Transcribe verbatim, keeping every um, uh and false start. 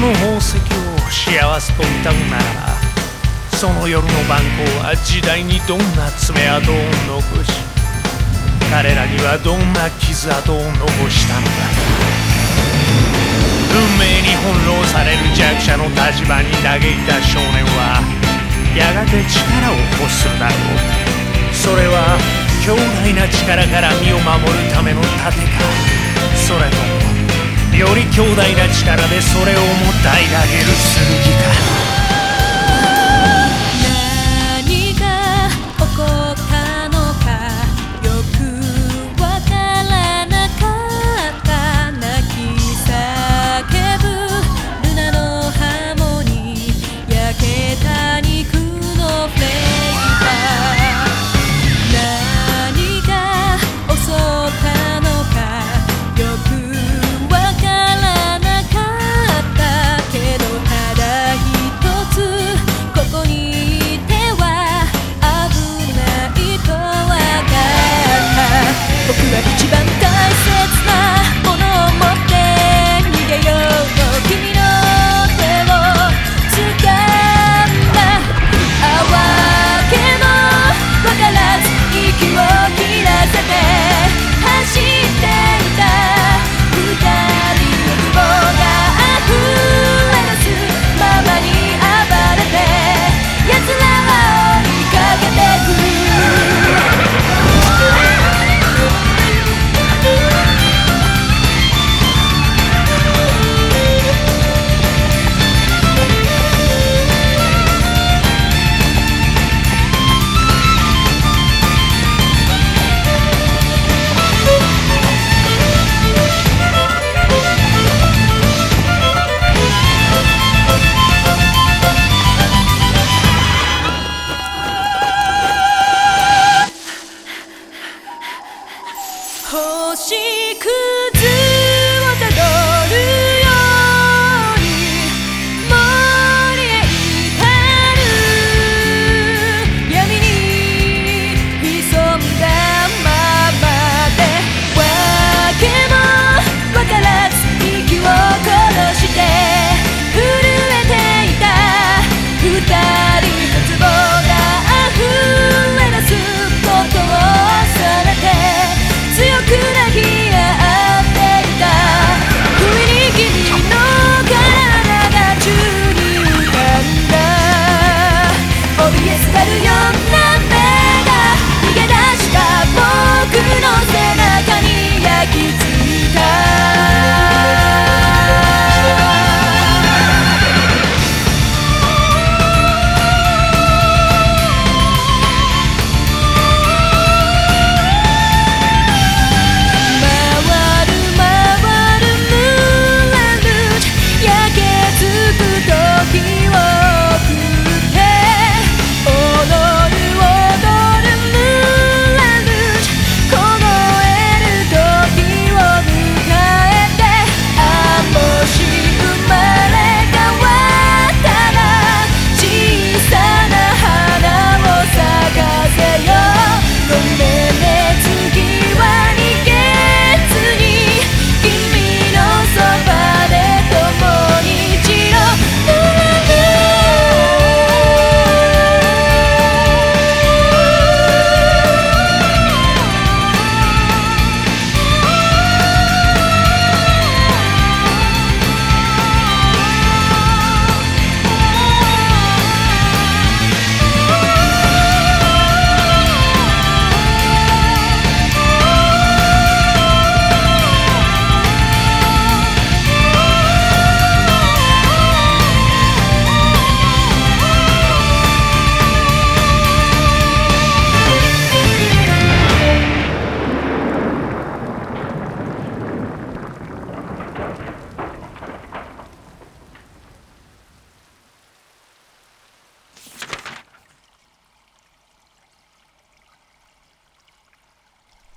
の宝石を幸せと歌うならば、その夜の蛮行は時代にどんな爪痕を残し、彼らにはどんな傷跡を残したのだ。運命に翻弄される弱者の立場に嘆いた少年はやがて力を欲するだろう。それは強大な力から身を守るための盾か、それともより強大な力でそれをも平らげる剣か。 何が起こったのかよくわからなかった。泣き叫ぶルナのハーモニー、焼けた肉のフレーバー。何が襲ったのかよくわからなかったけど、ただ一つここにいては危ないとわかった。僕は一番大切なものを持って逃げようと君の手を掴んだ。わけもわからず息を切らせて走っていた二人の希望が溢れ出すままに暴れて奴らは追いかけてく。星